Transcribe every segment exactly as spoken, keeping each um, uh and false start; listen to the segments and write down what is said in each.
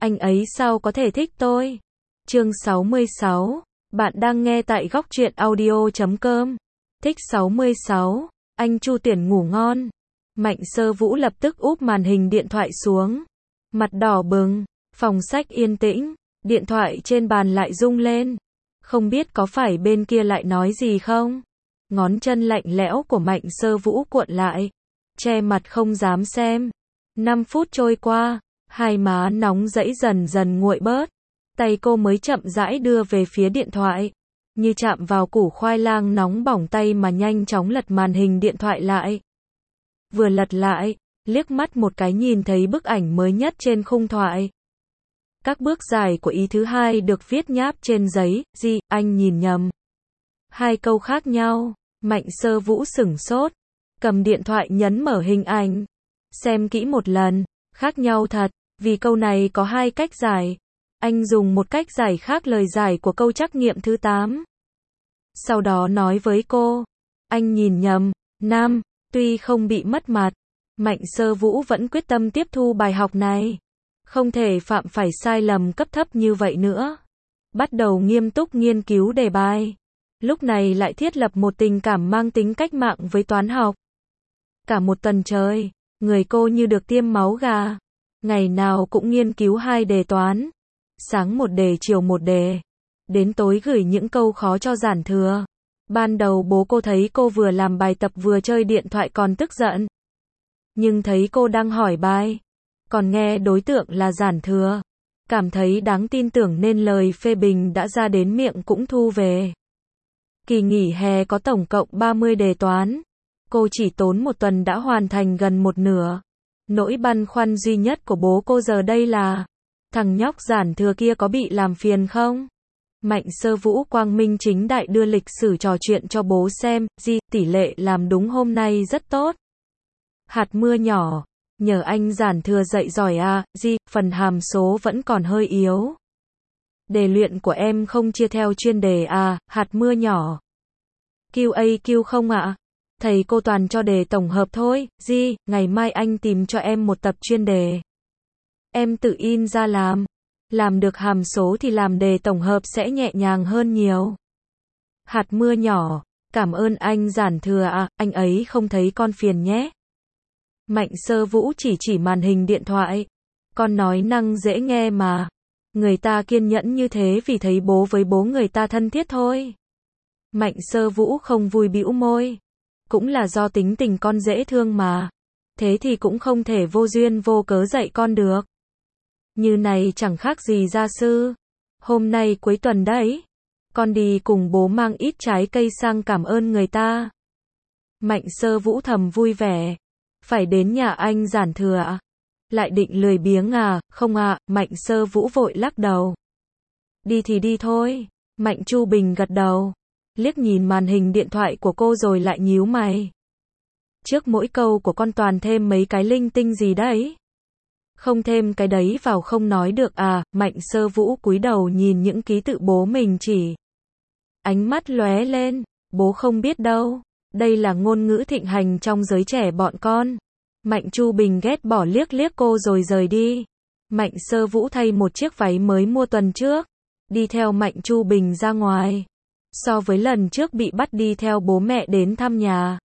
anh ấy sao có thể thích tôi? Chương sáu mươi sáu, bạn đang nghe tại góc truyện audio chấm com. Thích sáu mươi sáu, anh Chu Tuyển ngủ ngon. Mạnh Sơ Vũ lập tức úp màn hình điện thoại xuống. Mặt đỏ bừng, phòng sách yên tĩnh, điện thoại trên bàn lại rung lên. Không biết có phải bên kia lại nói gì không? Ngón chân lạnh lẽo của Mạnh Sơ Vũ cuộn lại, che mặt không dám xem. Năm phút trôi qua, hai má nóng rẫy dần dần nguội bớt. Tay cô mới chậm rãi đưa về phía điện thoại, như chạm vào củ khoai lang nóng bỏng tay mà nhanh chóng lật màn hình điện thoại lại. Vừa lật lại, liếc mắt một cái nhìn thấy bức ảnh mới nhất trên khung thoại. Các bước dài của ý thứ hai được viết nháp trên giấy, gì, anh nhìn nhầm. Hai câu khác nhau, Mạnh Sơ Vũ sửng sốt, cầm điện thoại nhấn mở hình ảnh. Xem kỹ một lần, khác nhau thật, vì câu này có hai cách giải. Anh dùng một cách giải khác lời giải của câu trắc nghiệm thứ tám. Sau đó nói với cô, anh nhìn nhầm, nam, tuy không bị mất mặt, Mạnh Sơ Vũ vẫn quyết tâm tiếp thu bài học này. Không thể phạm phải sai lầm cấp thấp như vậy nữa. Bắt đầu nghiêm túc nghiên cứu đề bài. Lúc này lại thiết lập một tình cảm mang tính cách mạng với toán học. Cả một tuần trời, người cô như được tiêm máu gà. Ngày nào cũng nghiên cứu hai đề toán. Sáng một đề chiều một đề. Đến tối gửi những câu khó cho giản thừa. Ban đầu bố cô thấy cô vừa làm bài tập vừa chơi điện thoại còn tức giận. Nhưng thấy cô đang hỏi bài, còn nghe đối tượng là giản thừa, cảm thấy đáng tin tưởng nên lời phê bình đã ra đến miệng cũng thu về. Kỳ nghỉ hè có tổng cộng ba mươi đề toán. Cô chỉ tốn một tuần đã hoàn thành gần một nửa. Nỗi băn khoăn duy nhất của bố cô giờ đây là, thằng nhóc giản thừa kia có bị làm phiền không? Mạnh Sơ Vũ quang minh chính đại đưa lịch sử trò chuyện cho bố xem, di, tỷ lệ làm đúng hôm nay rất tốt. Hạt mưa nhỏ, nhờ anh giản thừa dạy giỏi à, di, phần hàm số vẫn còn hơi yếu. Đề luyện của em không chia theo chuyên đề à, hạt mưa nhỏ. quy a quy không ạ? À? Thầy cô toàn cho đề tổng hợp thôi, di, ngày mai anh tìm cho em một tập chuyên đề. Em tự in ra làm. Làm được hàm số thì làm đề tổng hợp sẽ nhẹ nhàng hơn nhiều. Hạt mưa nhỏ, cảm ơn anh giản thừa à, anh ấy không thấy con phiền nhé. Mạnh Sơ Vũ chỉ chỉ màn hình điện thoại. Con nói năng dễ nghe mà. Người ta kiên nhẫn như thế vì thấy bố với bố người ta thân thiết thôi. Mạnh Sơ Vũ không vui bĩu môi. Cũng là do tính tình con dễ thương mà. Thế thì cũng không thể vô duyên vô cớ dạy con được. Như này chẳng khác gì gia sư. Hôm nay cuối tuần đấy. Con đi cùng bố mang ít trái cây sang cảm ơn người ta. Mạnh Sơ Vũ thầm vui vẻ. Phải đến nhà anh giản thừa ạ? Lại định lười biếng à? Không ạ, Mạnh Sơ Vũ vội lắc đầu. Đi thì đi thôi. Mạnh Chu Bình gật đầu. Liếc nhìn màn hình điện thoại của cô rồi lại nhíu mày. Trước mỗi câu của con toàn thêm mấy cái linh tinh gì đấy? Không thêm cái đấy vào không nói được à? Mạnh Sơ Vũ cúi đầu nhìn những ký tự bố mình chỉ. Ánh mắt lóe lên. Bố không biết đâu. Đây là ngôn ngữ thịnh hành trong giới trẻ bọn con. Mạnh Chu Bình ghét bỏ liếc liếc cô rồi rời đi. Mạnh Sơ Vũ thay một chiếc váy mới mua tuần trước. Đi theo Mạnh Chu Bình ra ngoài. So với lần trước bị bắt đi theo bố mẹ đến thăm nhà.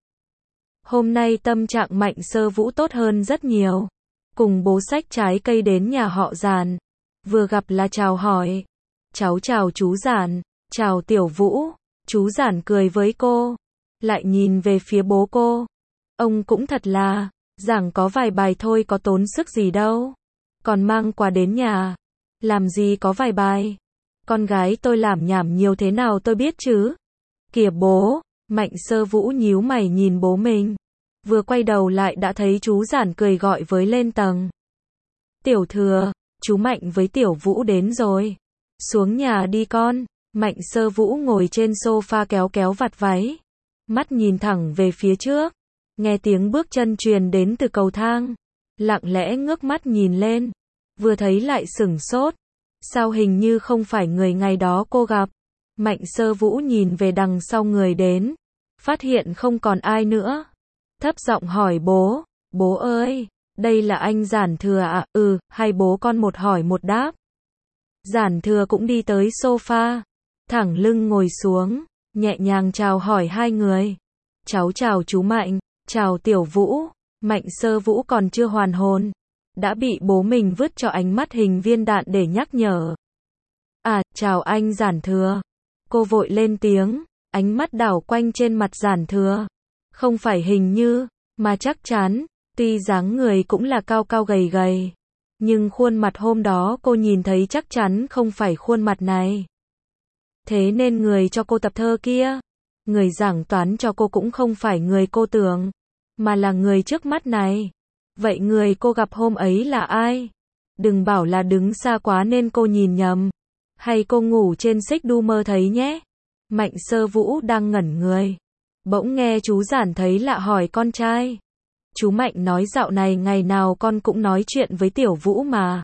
Hôm nay tâm trạng Mạnh Sơ Vũ tốt hơn rất nhiều. Cùng bố xách trái cây đến nhà họ Giản. Vừa gặp là chào hỏi. Cháu chào chú Giản. Chào Tiểu Vũ. Chú Giản cười với cô. Lại nhìn về phía bố cô. Ông cũng thật là, giảng có vài bài thôi có tốn sức gì đâu. Còn mang quà đến nhà. Làm gì có vài bài. Con gái tôi làm nhảm nhiều thế nào tôi biết chứ. Kìa bố. Mạnh Sơ Vũ nhíu mày nhìn bố mình. Vừa quay đầu lại đã thấy chú Giản cười gọi với lên tầng. Tiểu Thừa, chú Mạnh với Tiểu Vũ đến rồi. Xuống nhà đi con. Mạnh Sơ Vũ ngồi trên sofa kéo kéo vạt váy. Mắt nhìn thẳng về phía trước. Nghe tiếng bước chân truyền đến từ cầu thang. Lặng lẽ ngước mắt nhìn lên. Vừa thấy lại sửng sốt. Sao hình như không phải người ngày đó cô gặp. Mạnh Sơ Vũ nhìn về đằng sau người đến. Phát hiện không còn ai nữa. Thấp giọng hỏi bố. Bố ơi, Đây là anh Giản Thừa à? Ừ, hai bố con một hỏi một đáp. Giản Thừa cũng đi tới sofa, thẳng lưng ngồi xuống, nhẹ nhàng chào hỏi hai người. Cháu chào chú Mạnh, chào Tiểu Vũ. Mạnh Sơ Vũ còn chưa hoàn hồn, đã bị bố mình vứt cho ánh mắt hình viên đạn để nhắc nhở. À, chào anh Giản Thừa. Cô vội lên tiếng, ánh mắt đảo quanh trên mặt Giản Thừa. Không phải hình như, mà chắc chắn, tuy dáng người cũng là cao cao gầy gầy. Nhưng khuôn mặt hôm đó cô nhìn thấy chắc chắn không phải khuôn mặt này. Thế nên người cho cô tập thơ kia, người giảng toán cho cô cũng không phải người cô tưởng, mà là người trước mắt này. Vậy người cô gặp hôm ấy là ai? Đừng bảo là đứng xa quá nên cô nhìn nhầm. Hay cô ngủ trên xích đu mơ thấy nhé? Mạnh Sơ Vũ đang ngẩn người. Bỗng nghe chú Giản thấy lạ hỏi con trai. Chú Mạnh nói dạo này ngày nào con cũng nói chuyện với Tiểu Vũ mà.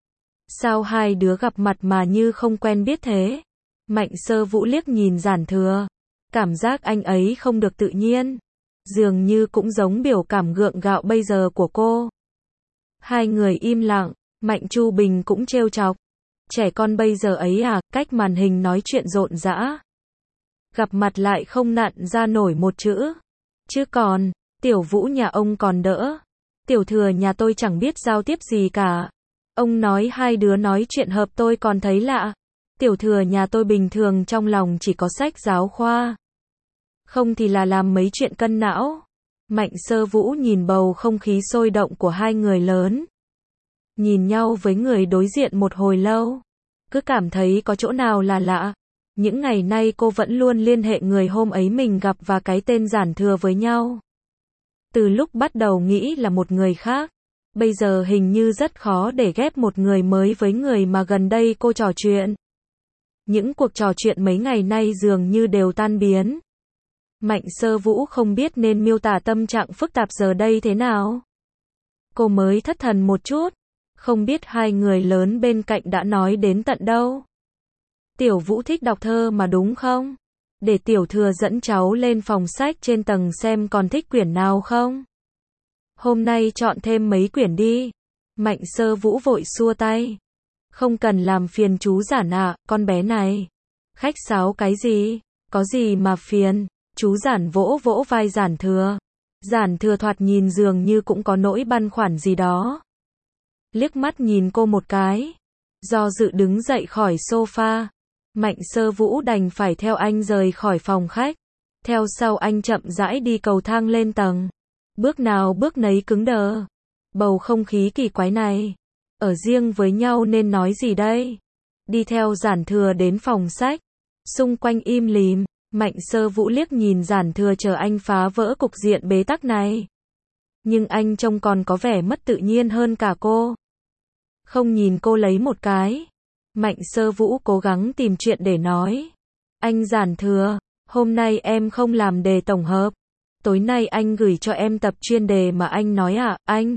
Sao hai đứa gặp mặt mà như không quen biết thế? Mạnh Sơ Vũ liếc nhìn Giản Thừa. Cảm giác anh ấy không được tự nhiên. Dường như cũng giống biểu cảm gượng gạo bây giờ của cô. Hai người im lặng, Mạnh Chu Bình cũng trêu chọc. Trẻ con bây giờ ấy à, cách màn hình nói chuyện rộn rã. Gặp mặt lại không nặn ra nổi một chữ. Chứ còn, Tiểu Vũ nhà ông còn đỡ. Tiểu Thừa nhà tôi chẳng biết giao tiếp gì cả. Ông nói hai đứa nói chuyện hợp tôi còn thấy lạ. Tiểu Thừa nhà tôi bình thường trong lòng chỉ có sách giáo khoa. Không thì là làm mấy chuyện cân não. Mạnh Sơ Vũ nhìn bầu không khí sôi động của hai người lớn. Nhìn nhau với người đối diện một hồi lâu. Cứ cảm thấy có chỗ nào là lạ. Những ngày nay cô vẫn luôn liên hệ người hôm ấy mình gặp và cái tên Giản Thừa với nhau. Từ lúc bắt đầu nghĩ là một người khác. Bây giờ hình như rất khó để ghép một người mới với người mà gần đây cô trò chuyện. Những cuộc trò chuyện mấy ngày nay dường như đều tan biến. Mạnh Sơ Vũ không biết nên miêu tả tâm trạng phức tạp giờ đây thế nào. Cô mới thất thần một chút. Không biết hai người lớn bên cạnh đã nói đến tận đâu. Tiểu Vũ thích đọc thơ mà đúng không? Để Tiểu Thừa dẫn cháu lên phòng sách trên tầng xem còn thích quyển nào không? Hôm nay chọn thêm mấy quyển đi. Mạnh Sơ Vũ vội xua tay. Không cần làm phiền chú Giản ạ, con bé này. Khách sáo cái gì? Có gì mà phiền? Chú Giản vỗ vỗ vai Giản Thừa. Giản Thừa thoạt nhìn dường như cũng có nỗi băn khoăn gì đó. Liếc mắt nhìn cô một cái. Do dự đứng dậy khỏi sofa. Mạnh Sơ Vũ đành phải theo anh rời khỏi phòng khách. Theo sau anh chậm rãi đi cầu thang lên tầng. Bước nào bước nấy cứng đờ. Bầu không khí kỳ quái này. Ở riêng với nhau nên nói gì đây? Đi theo Giản Thừa đến phòng sách. Xung quanh im lìm. Mạnh Sơ Vũ liếc nhìn Giản Thừa chờ anh phá vỡ cục diện bế tắc này. Nhưng anh trông còn có vẻ mất tự nhiên hơn cả cô. Không nhìn cô lấy một cái. Mạnh Sơ Vũ cố gắng tìm chuyện để nói. Anh Giản Thừa, hôm nay em không làm đề tổng hợp. Tối nay anh gửi cho em tập chuyên đề mà anh nói à, anh?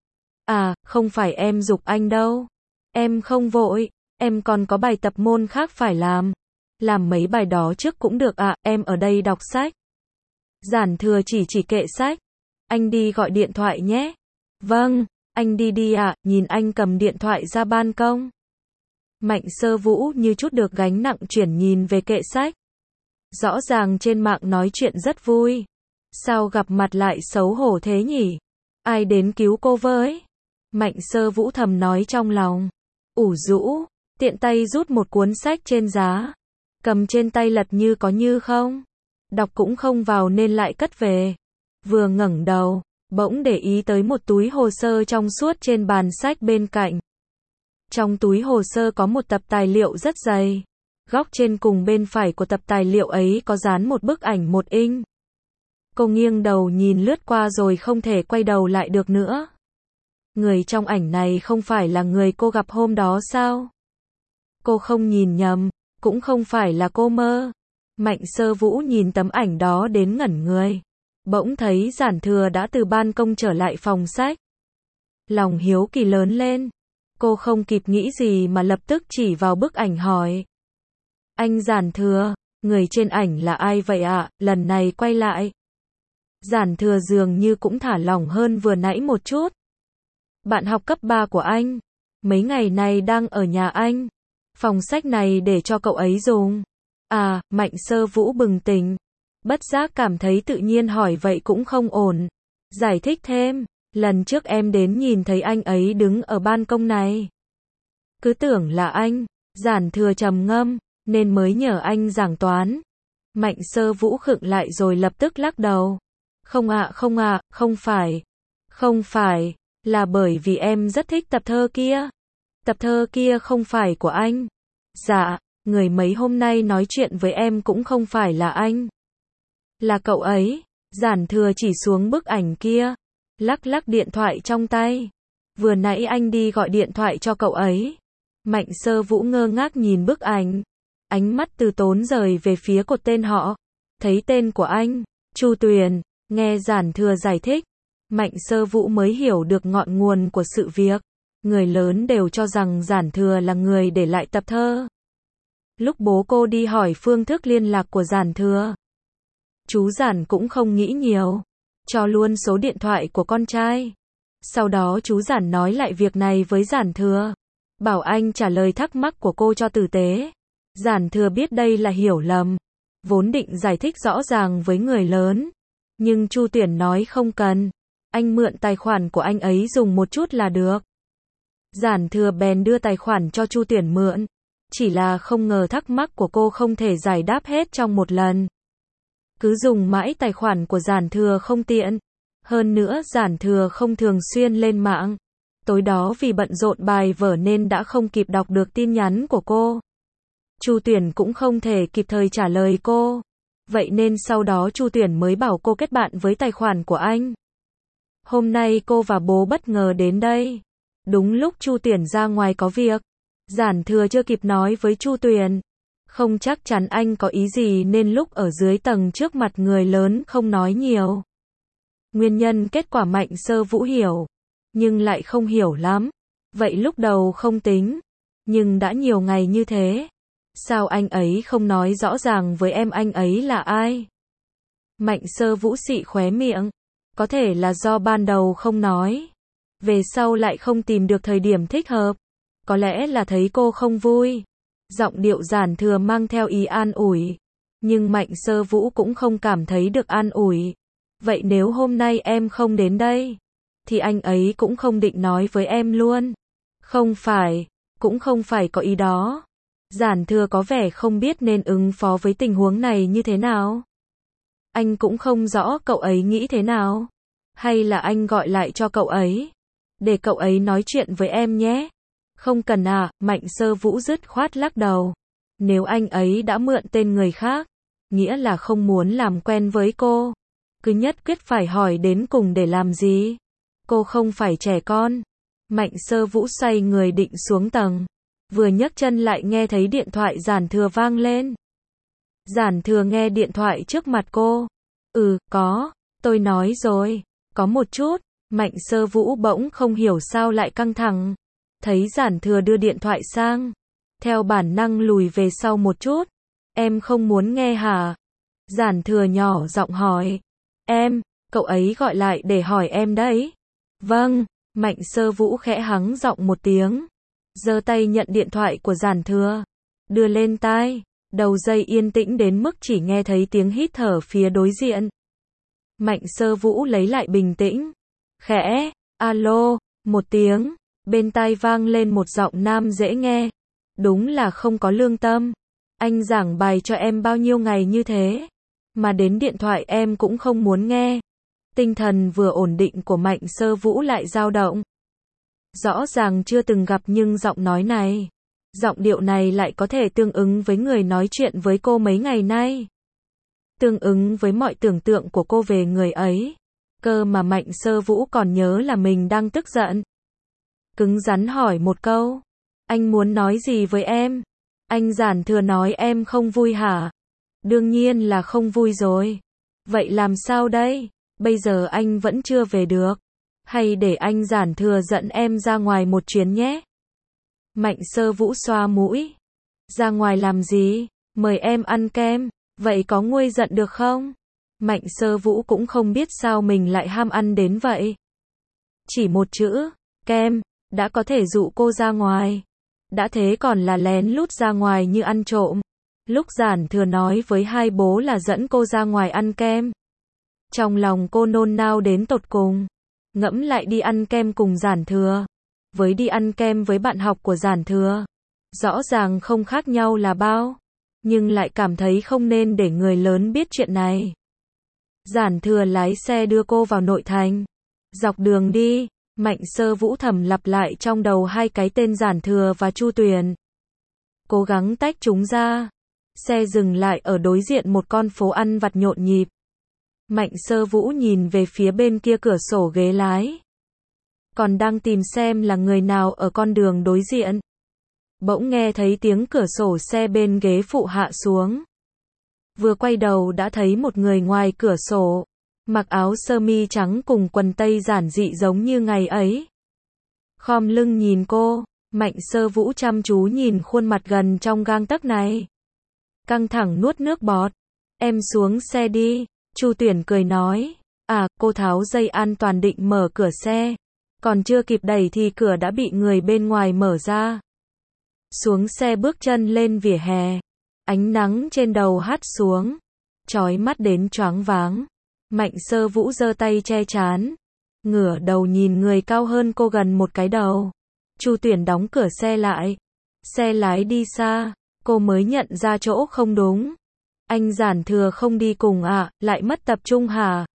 À, không phải em giục anh đâu. Em không vội, em còn có bài tập môn khác phải làm. Làm mấy bài đó trước cũng được ạ, à, em ở đây đọc sách. Giản Thừa chỉ chỉ kệ sách. Anh đi gọi điện thoại nhé. Vâng, anh đi đi ạ, à, nhìn anh cầm điện thoại ra ban công. Mạnh Sơ Vũ như chút được gánh nặng chuyển nhìn về kệ sách. Rõ ràng trên mạng nói chuyện rất vui. Sao gặp mặt lại xấu hổ thế nhỉ? Ai đến cứu cô với? Mạnh Sơ Vũ thầm nói trong lòng. Ủ rũ, tiện tay rút một cuốn sách trên giá. Cầm trên tay lật như có như không. Đọc cũng không vào nên lại cất về. Vừa ngẩng đầu, bỗng để ý tới một túi hồ sơ trong suốt trên bàn sách bên cạnh. Trong túi hồ sơ có một tập tài liệu rất dày. Góc trên cùng bên phải của tập tài liệu ấy có dán một bức ảnh một inch. Cô nghiêng đầu nhìn lướt qua rồi không thể quay đầu lại được nữa. Người trong ảnh này không phải là người cô gặp hôm đó sao? Cô không nhìn nhầm, cũng không phải là cô mơ. Mạnh Sơ Vũ nhìn tấm ảnh đó đến ngẩn người. Bỗng thấy Giản Thừa đã từ ban công trở lại phòng sách. Lòng hiếu kỳ lớn lên. Cô không kịp nghĩ gì mà lập tức chỉ vào bức ảnh hỏi. Anh Giản Thừa, người trên ảnh là ai vậy ạ? Lần này quay lại. Giản Thừa dường như cũng thả lỏng hơn vừa nãy một chút. bạn học cấp ba của anh. Mấy ngày này đang ở nhà anh. Phòng sách này để cho cậu ấy dùng. À, Mạnh Sơ Vũ bừng tỉnh. Bất giác cảm thấy tự nhiên hỏi vậy cũng không ổn. Giải thích thêm, lần trước em đến nhìn thấy anh ấy đứng ở ban công này. Cứ tưởng là anh, Giản Thừa trầm ngâm, nên mới nhờ anh giảng toán. Mạnh Sơ Vũ khựng lại rồi lập tức lắc đầu. Không ạ, không ạ, không phải. Không phải, là bởi vì em rất thích tập thơ kia. Tập thơ kia không phải của anh. Dạ, người mấy hôm nay nói chuyện với em cũng không phải là anh. Là cậu ấy. Giản Thừa chỉ xuống bức ảnh kia, lắc lắc điện thoại trong tay. Vừa nãy anh đi gọi điện thoại cho cậu ấy. Mạnh Sơ Vũ ngơ ngác nhìn bức ảnh. Ánh mắt từ tốn rời về phía cột tên họ. Thấy tên của anh, Chu Tuyền. Nghe Giản Thừa giải thích, Mạnh Sơ Vũ mới hiểu được ngọn nguồn của sự việc. Người lớn đều cho rằng Giản Thừa là người để lại tập thơ. Lúc bố cô đi hỏi phương thức liên lạc của Giản Thừa, chú Giản cũng không nghĩ nhiều, cho luôn số điện thoại của con trai. Sau đó chú Giản nói lại việc này với Giản Thừa, bảo anh trả lời thắc mắc của cô cho tử tế. Giản Thừa biết đây là hiểu lầm, vốn định giải thích rõ ràng với người lớn, nhưng Chu Tuyển nói không cần, anh mượn tài khoản của anh ấy dùng một chút là được. Giản Thừa bèn đưa tài khoản cho Chu Tuyển mượn, chỉ là không ngờ thắc mắc của cô không thể giải đáp hết trong một lần. Cứ dùng mãi tài khoản của Giản Thừa không tiện. Hơn nữa Giản Thừa không thường xuyên lên mạng. Tối đó vì bận rộn bài vở nên đã không kịp đọc được tin nhắn của cô. Chu Tuyển cũng không thể kịp thời trả lời cô. Vậy nên sau đó Chu Tuyển mới bảo cô kết bạn với tài khoản của anh. Hôm nay cô và bố bất ngờ đến đây. Đúng lúc Chu Tuyển ra ngoài có việc. Giản Thừa chưa kịp nói với Chu Tuyển. Không chắc chắn anh có ý gì nên lúc ở dưới tầng trước mặt người lớn không nói nhiều. Nguyên nhân kết quả Mạnh Sơ Vũ hiểu, nhưng lại không hiểu lắm. Vậy lúc đầu không tính, nhưng đã nhiều ngày như thế. Sao anh ấy không nói rõ ràng với em anh ấy là ai? Mạnh Sơ Vũ xị khóe miệng. Có thể là do ban đầu không nói. Về sau lại không tìm được thời điểm thích hợp. Có lẽ là thấy cô không vui. Giọng điệu Giản Thừa mang theo ý an ủi. Nhưng Mạnh Sơ Vũ cũng không cảm thấy được an ủi. Vậy nếu hôm nay em không đến đây, thì anh ấy cũng không định nói với em luôn. Không phải, cũng không phải có ý đó. Giản Thừa có vẻ không biết nên ứng phó với tình huống này như thế nào. Anh cũng không rõ cậu ấy nghĩ thế nào. Hay là anh gọi lại cho cậu ấy, để cậu ấy nói chuyện với em nhé. Không cần à, Mạnh Sơ Vũ dứt khoát lắc đầu. Nếu anh ấy đã mượn tên người khác, nghĩa là không muốn làm quen với cô. Cứ nhất quyết phải hỏi đến cùng để làm gì? Cô không phải trẻ con. Mạnh Sơ Vũ xoay người định xuống tầng. Vừa nhấc chân lại nghe thấy điện thoại Giản Thừa vang lên. Giản Thừa nghe điện thoại trước mặt cô. Ừ, có, tôi nói rồi, có một chút. Mạnh Sơ Vũ bỗng không hiểu sao lại căng thẳng. Thấy Giản Thừa đưa điện thoại sang, theo bản năng lùi về sau một chút. Em không muốn nghe hả? Giản Thừa nhỏ giọng hỏi. Em, cậu ấy gọi lại để hỏi em đấy. Vâng, Mạnh Sơ Vũ khẽ hắng giọng một tiếng. Giơ tay nhận điện thoại của Giản Thừa, đưa lên tai. Đầu dây yên tĩnh đến mức chỉ nghe thấy tiếng hít thở phía đối diện. Mạnh Sơ Vũ lấy lại bình tĩnh. Khẽ, alo, một tiếng. Bên tai vang lên một giọng nam dễ nghe. Đúng là không có lương tâm. Anh giảng bài cho em bao nhiêu ngày như thế, mà đến điện thoại em cũng không muốn nghe. Tinh thần vừa ổn định của Mạnh Sơ Vũ lại dao động. Rõ ràng chưa từng gặp nhưng giọng nói này, giọng điệu này lại có thể tương ứng với người nói chuyện với cô mấy ngày nay. Tương ứng với mọi tưởng tượng của cô về người ấy. Cơ mà Mạnh Sơ Vũ còn nhớ là mình đang tức giận. Cứng rắn hỏi một câu. Anh muốn nói gì với em? Anh Giản Thừa nói em không vui hả? Đương nhiên là không vui rồi. Vậy làm sao đây? Bây giờ anh vẫn chưa về được. Hay để anh Giản Thừa dẫn em ra ngoài một chuyến nhé? Mạnh Sơ Vũ xoa mũi. Ra ngoài làm gì? Mời em ăn kem. Vậy có nguôi giận được không? Mạnh Sơ Vũ cũng không biết sao mình lại ham ăn đến vậy. Chỉ một chữ, kem, đã có thể dụ cô ra ngoài. Đã thế còn là lén lút ra ngoài như ăn trộm. Lúc Giản Thừa nói với hai bố là dẫn cô ra ngoài ăn kem. Trong lòng cô nôn nao đến tột cùng. Ngẫm lại đi ăn kem cùng Giản Thừa, với đi ăn kem với bạn học của Giản Thừa, rõ ràng không khác nhau là bao, nhưng lại cảm thấy không nên để người lớn biết chuyện này. Giản Thừa lái xe đưa cô vào nội thành. Dọc đường đi, Mạnh Sơ Vũ thầm lặp lại trong đầu hai cái tên Giản Thừa và Chu Tuyền. Cố gắng tách chúng ra. Xe dừng lại ở đối diện một con phố ăn vặt nhộn nhịp. Mạnh Sơ Vũ nhìn về phía bên kia cửa sổ ghế lái. Còn đang tìm xem là người nào ở con đường đối diện. Bỗng nghe thấy tiếng cửa sổ xe bên ghế phụ hạ xuống. Vừa quay đầu đã thấy một người ngoài cửa sổ, mặc áo sơ mi trắng cùng quần tây giản dị giống như ngày ấy. Khom lưng nhìn cô, Mạnh Sơ Vũ chăm chú nhìn khuôn mặt gần trong gang tấc này. Căng thẳng nuốt nước bọt. Em xuống xe đi, Chu Tuyển cười nói. À, cô tháo dây an toàn định mở cửa xe. Còn chưa kịp đẩy thì cửa đã bị người bên ngoài mở ra. Xuống xe bước chân lên vỉa hè. Ánh nắng trên đầu hắt xuống, chói mắt đến choáng váng. Mạnh Sơ Vũ giơ tay che trán, ngửa đầu nhìn người cao hơn cô gần một cái đầu. Chu Tuyển đóng cửa xe lại. Xe lái đi xa, cô mới nhận ra chỗ không đúng. Anh Giản Thừa không đi cùng à, lại mất tập trung hả?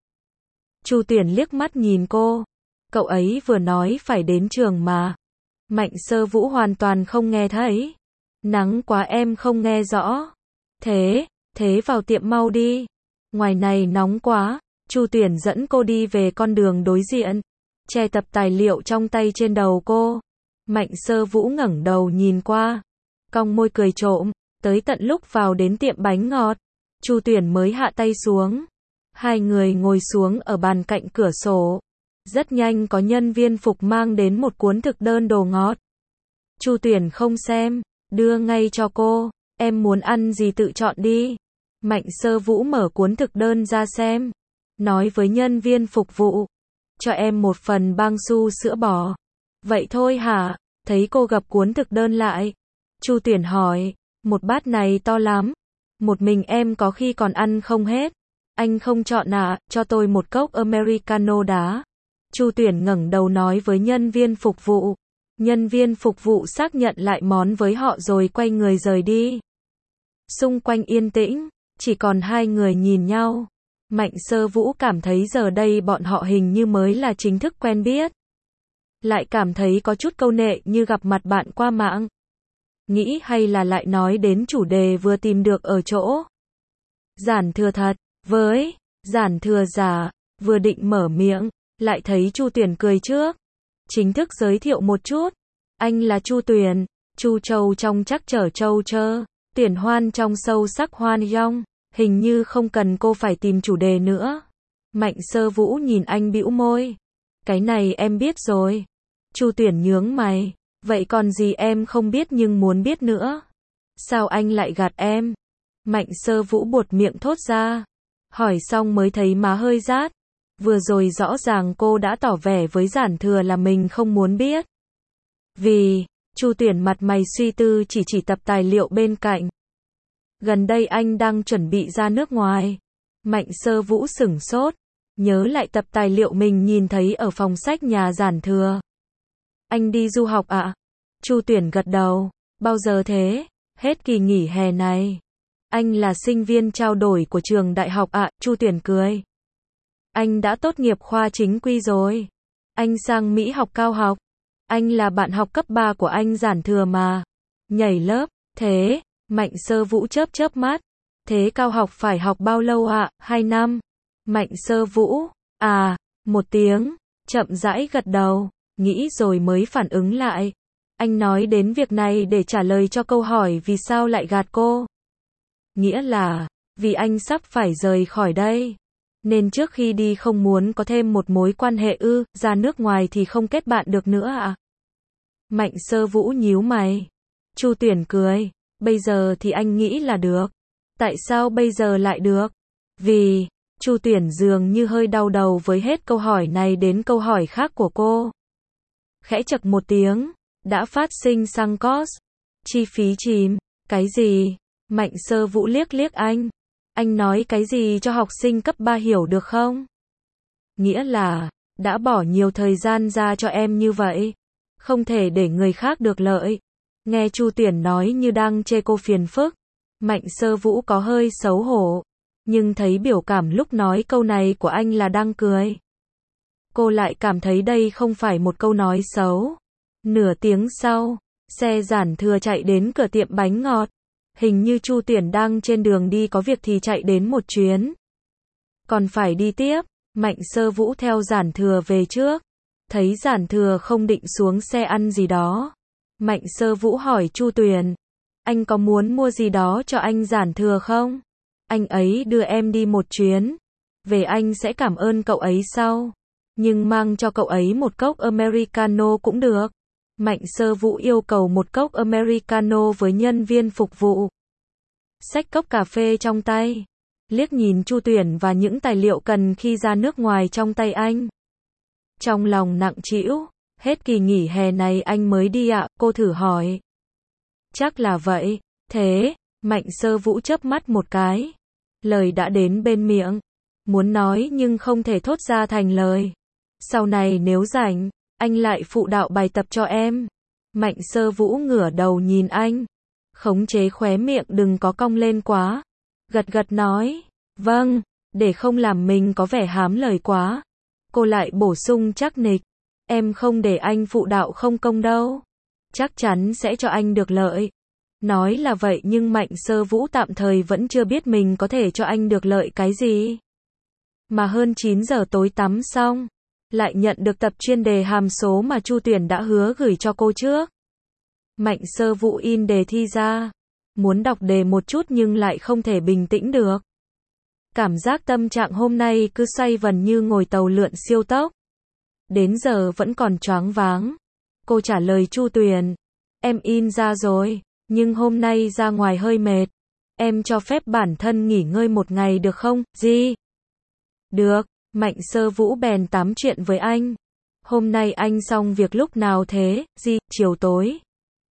Chu Tuyển liếc mắt nhìn cô. Cậu ấy vừa nói phải đến trường mà. Mạnh Sơ Vũ hoàn toàn không nghe thấy. Nắng quá em không nghe rõ. Thế, thế vào tiệm mau đi. Ngoài này nóng quá. Chu Tuyển dẫn cô đi về con đường đối diện. Che tập tài liệu trong tay trên đầu cô. Mạnh Sơ Vũ ngẩng đầu nhìn qua. Cong môi cười trộm. Tới tận lúc vào đến tiệm bánh ngọt, Chu Tuyển mới hạ tay xuống. Hai người ngồi xuống ở bàn cạnh cửa sổ. Rất nhanh có nhân viên phục mang đến một cuốn thực đơn đồ ngọt. Chu Tuyển không xem, đưa ngay cho cô. Em muốn ăn gì tự chọn đi. Mạnh Sơ Vũ mở cuốn thực đơn ra xem. Nói với nhân viên phục vụ. Cho em một phần bang su sữa bò. Vậy thôi hả? Thấy cô gập cuốn thực đơn lại. Chu Tuyển hỏi. Một bát này to lắm. Một mình em có khi còn ăn không hết. Anh không chọn à, cho tôi một cốc Americano đá. Chu Tuyển ngẩng đầu nói với nhân viên phục vụ. Nhân viên phục vụ xác nhận lại món với họ rồi quay người rời đi. Xung quanh yên tĩnh, chỉ còn hai người nhìn nhau. Mạnh Sơ Vũ cảm thấy giờ đây bọn họ hình như mới là chính thức quen biết. Lại cảm thấy có chút câu nệ như gặp mặt bạn qua mạng. Nghĩ hay là lại nói đến chủ đề vừa tìm được ở chỗ. Giản Thừa thật, với, Giản Thừa giả, vừa định mở miệng, lại thấy Chu Tuyển cười trước. Chính thức giới thiệu một chút. Anh là Chu Tuyển, Chu Châu trong chắc trở châu chơ, Tuyển Hoan trong sâu sắc hoan yong. Hình như không cần cô phải tìm chủ đề nữa. Mạnh Sơ Vũ nhìn anh bĩu môi. Cái này em biết rồi. Chu Tuyển nhướng mày. Vậy còn gì em không biết nhưng muốn biết nữa? Sao anh lại gạt em? Mạnh Sơ Vũ buột miệng thốt ra. Hỏi xong mới thấy má hơi rát. Vừa rồi rõ ràng cô đã tỏ vẻ với Giản Thừa là mình không muốn biết. Vì, Chu Tuyển mặt mày suy tư chỉ chỉ tập tài liệu bên cạnh. Gần đây anh đang chuẩn bị ra nước ngoài. Mạnh Sơ Vũ sửng sốt. Nhớ lại tập tài liệu mình nhìn thấy ở phòng sách nhà Giản Thừa. Anh đi du học ạ? À? Chu Tuyển gật đầu. Bao giờ thế? Hết kỳ nghỉ hè này. Anh là sinh viên trao đổi của trường đại học ạ, à? Chu Tuyển cười. Anh đã tốt nghiệp khoa chính quy rồi. Anh sang Mỹ học cao học. Anh là bạn học cấp ba của anh Giản Thừa mà. Nhảy lớp, thế, Mạnh Sơ Vũ chớp chớp mắt. Thế cao học phải học bao lâu ạ? À? Hai năm. Mạnh Sơ Vũ, à, một tiếng, chậm rãi gật đầu, nghĩ rồi mới phản ứng lại. Anh nói đến việc này để trả lời cho câu hỏi vì sao lại gạt cô. Nghĩa là, vì anh sắp phải rời khỏi đây. Nên trước khi đi không muốn có thêm một mối quan hệ ư, ra nước ngoài thì không kết bạn được nữa ạ. À? Mạnh Sơ Vũ nhíu mày. Chu Tuyển cười, bây giờ thì anh nghĩ là được. Tại sao bây giờ lại được? Vì, Chu Tuyển dường như hơi đau đầu với hết câu hỏi này đến câu hỏi khác của cô. khẽ chậc một tiếng, đã phát sinh xăng cost. Chi phí chìm, cái gì? Mạnh Sơ Vũ liếc liếc anh. Anh nói cái gì cho học sinh cấp ba hiểu được không? Nghĩa là, đã bỏ nhiều thời gian ra cho em như vậy. Không thể để người khác được lợi. Nghe Chu Tuyển nói như đang chê cô phiền phức. Mạnh Sơ Vũ có hơi xấu hổ. Nhưng thấy biểu cảm lúc nói câu này của anh là đang cười. Cô lại cảm thấy đây không phải một câu nói xấu. Nửa tiếng sau, xe giản thừa chạy đến cửa tiệm bánh ngọt. Hình như Chu Tuyển đang trên đường đi có việc thì chạy đến một chuyến. Còn phải đi tiếp, Mạnh Sơ Vũ theo giản thừa về trước. Thấy giản thừa không định xuống xe ăn gì đó. Mạnh Sơ Vũ hỏi Chu Tuyển. Anh có muốn mua gì đó cho anh giản thừa không? Anh ấy đưa em đi một chuyến. Về anh sẽ cảm ơn cậu ấy sau. Nhưng mang cho cậu ấy một cốc Americano cũng được. Mạnh Sơ Vũ yêu cầu một cốc Americano với nhân viên phục vụ. Xách cốc cà phê trong tay. Liếc nhìn Chu Tuyển và những tài liệu cần khi ra nước ngoài trong tay anh. Trong lòng nặng trĩu. Hết kỳ nghỉ hè này anh mới đi ạ, cô thử hỏi. Chắc là vậy. Thế, Mạnh Sơ Vũ chớp mắt một cái. Lời đã đến bên miệng. Muốn nói nhưng không thể thốt ra thành lời. Sau này nếu rảnh, anh lại phụ đạo bài tập cho em. Mạnh Sơ Vũ ngửa đầu nhìn anh. Khống chế khóe miệng đừng có cong lên quá. Gật gật nói. Vâng, để không làm mình có vẻ hám lời quá. Cô lại bổ sung chắc nịch. Em không để anh phụ đạo không công đâu. Chắc chắn sẽ cho anh được lợi. Nói là vậy nhưng Mạnh Sơ Vũ tạm thời vẫn chưa biết mình có thể cho anh được lợi cái gì. Mà hơn chín giờ tối tắm xong, lại nhận được tập chuyên đề hàm số mà Chu Tuyển đã hứa gửi cho cô trước. Mạnh Sơ Vũ in đề thi ra. Muốn đọc đề một chút nhưng lại không thể bình tĩnh được. Cảm giác tâm trạng hôm nay cứ xoay vần như ngồi tàu lượn siêu tốc. Đến giờ vẫn còn choáng váng. Cô trả lời Chu Tuyển. Em in ra rồi, nhưng hôm nay ra ngoài hơi mệt. Em cho phép bản thân nghỉ ngơi một ngày được không, Di? Được, Mạnh Sơ Vũ bèn tám chuyện với anh. Hôm nay anh xong việc lúc nào thế, Di? Chiều tối.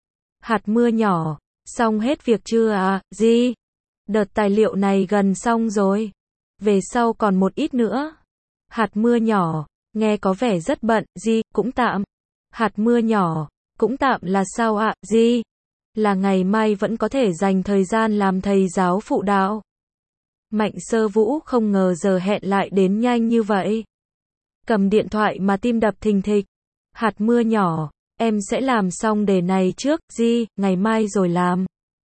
Hạt mưa nhỏ, xong hết việc chưa à, Di? Đợt tài liệu này gần xong rồi. Về sau còn một ít nữa. Hạt mưa nhỏ, nghe có vẻ rất bận, Di, cũng tạm. Hạt mưa nhỏ, cũng tạm là sao ạ, Di? Là ngày mai vẫn có thể dành thời gian làm thầy giáo phụ đạo. Mạnh Sơ Vũ không ngờ giờ hẹn lại đến nhanh như vậy. Cầm điện thoại mà tim đập thình thịch. Hạt mưa nhỏ, em sẽ làm xong đề này trước, Di, ngày mai rồi làm.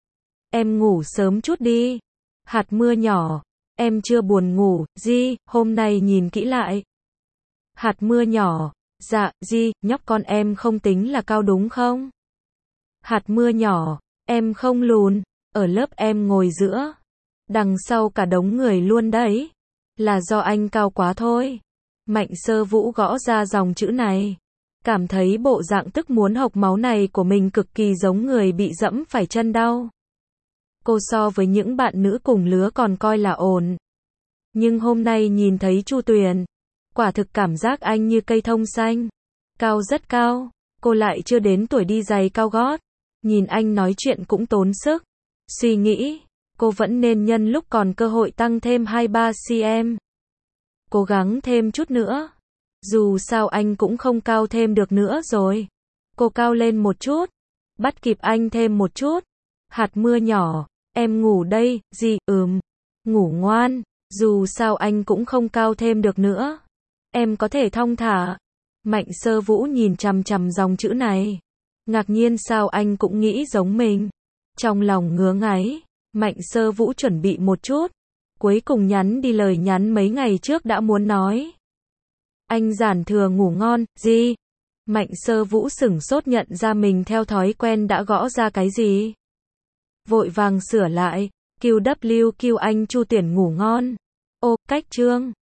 Em ngủ sớm chút đi. Hạt mưa nhỏ, em chưa buồn ngủ, Di, hôm nay nhìn kỹ lại. Hạt mưa nhỏ, dạ, Di, nhóc con em không tính là cao đúng không? Hạt mưa nhỏ, em không lùn, ở lớp em ngồi giữa. Đằng sau cả đống người luôn đấy. Là do anh cao quá thôi. Mạnh Sơ Vũ gõ ra dòng chữ này. Cảm thấy bộ dạng tức muốn hộc máu này của mình cực kỳ giống người bị dẫm phải chân đau. Cô so với những bạn nữ cùng lứa còn coi là ổn. Nhưng hôm nay nhìn thấy Chu Tuyển, quả thực cảm giác anh như cây thông xanh. Cao rất cao, cô lại chưa đến tuổi đi giày cao gót. Nhìn anh nói chuyện cũng tốn sức. Suy nghĩ, cô vẫn nên nhân lúc còn cơ hội tăng thêm hai ba xăng-ti-mét. Cố gắng thêm chút nữa. Dù sao anh cũng không cao thêm được nữa rồi. Cô cao lên một chút. Bắt kịp anh thêm một chút. Hạt mưa nhỏ, em ngủ đây, Di, ừm. Ngủ ngoan, dù sao anh cũng không cao thêm được nữa. Em có thể thong thả. Mạnh Sơ Vũ nhìn chằm chằm dòng chữ này. Ngạc nhiên sao anh cũng nghĩ giống mình. Trong lòng ngứa ngáy, Mạnh Sơ Vũ chuẩn bị một chút. Cuối cùng nhắn đi lời nhắn mấy ngày trước đã muốn nói. Anh giản thừa ngủ ngon, Di. Mạnh Sơ Vũ sửng sốt nhận ra mình theo thói quen đã gõ ra cái gì. Vội vàng sửa lại, quy vê kép anh Chu Tuyển ngủ ngon. Ô, cách chương.